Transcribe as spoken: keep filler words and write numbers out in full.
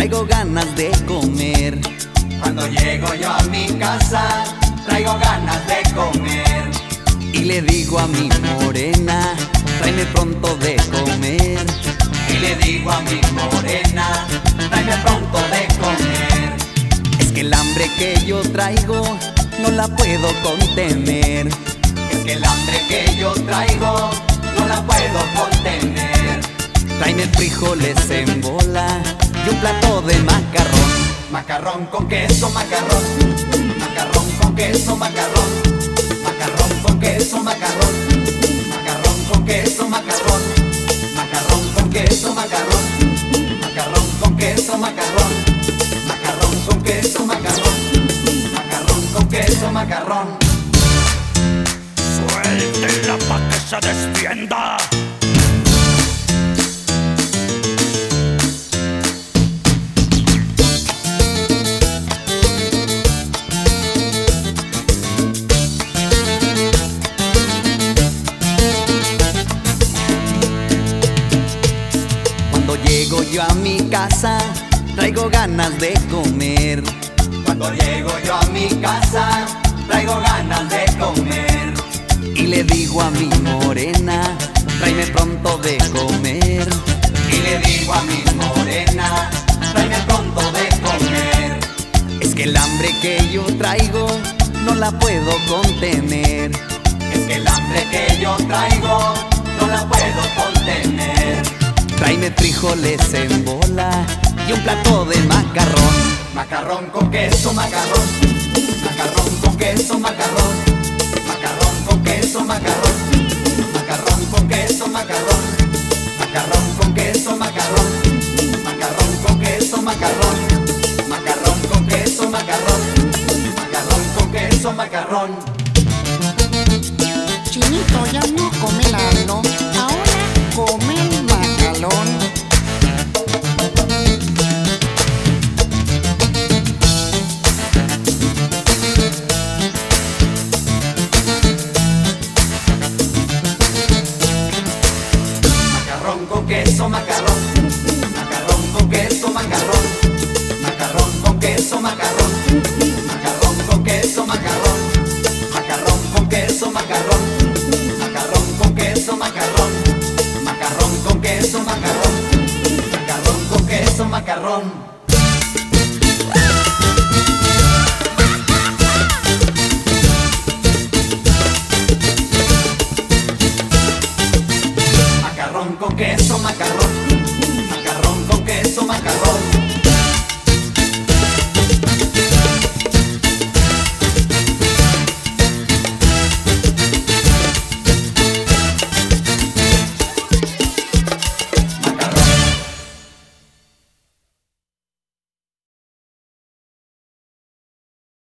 traigo ganas de comer. Cuando llego yo a mi casa, traigo ganas de comer. Y le digo a mi morena, tráeme pronto de comer. Y le digo a mi morena, tráeme pronto de comer. Es que el hambre que yo traigo no la puedo contener. Es que el hambre que yo traigo no la puedo contener. Tráeme frijoles en bola y un plato de macarrón. Macarrón con queso, macarrón. Macarrón con queso, macarrón. Macarrón con queso, macarrón. Macarrón con queso, macarrón. Macarrón con queso, macarrón. Macarrón con queso, macarrón. Macarrón con queso, macarrón. Macarrón con queso, macarrón. Suéltenla pa' que se defienda. Cuando llego yo a mi casa, traigo ganas de comer. Cuando llego yo a mi casa, traigo ganas de comer. Y le digo a mi morena, tráeme pronto de comer. Y le digo a mi morena, tráeme pronto de comer. Es que el hambre que yo traigo no la puedo contener. Es que el hambre que yo traigo no la puedo contener. Tráeme frijoles en bola y un plato de macarrón. Macarrón con queso, macarrón. Macarrón con queso, macarrón. Macarrón con queso, macarrón. Macarrón con queso, macarrón. Macarrón con queso, macarrón. Macarrón con queso, macarrón. Macarrón con queso, macarrón. Macarrón con queso, macarrón. Chinito ya no come lalo, ahora come el macalón. Macarrón con queso, macarrón. Macarrón con queso, macarrón. Macarrón con queso, macarrón. Macarrón con queso, macarrón. Macarrón con queso, macarrón. Macarrón con queso, macarrón. Macarrón con queso, macarrón. Macarrón con queso, macarrón. Macarrón con queso, macarrón. Macarrón con queso, macarrón.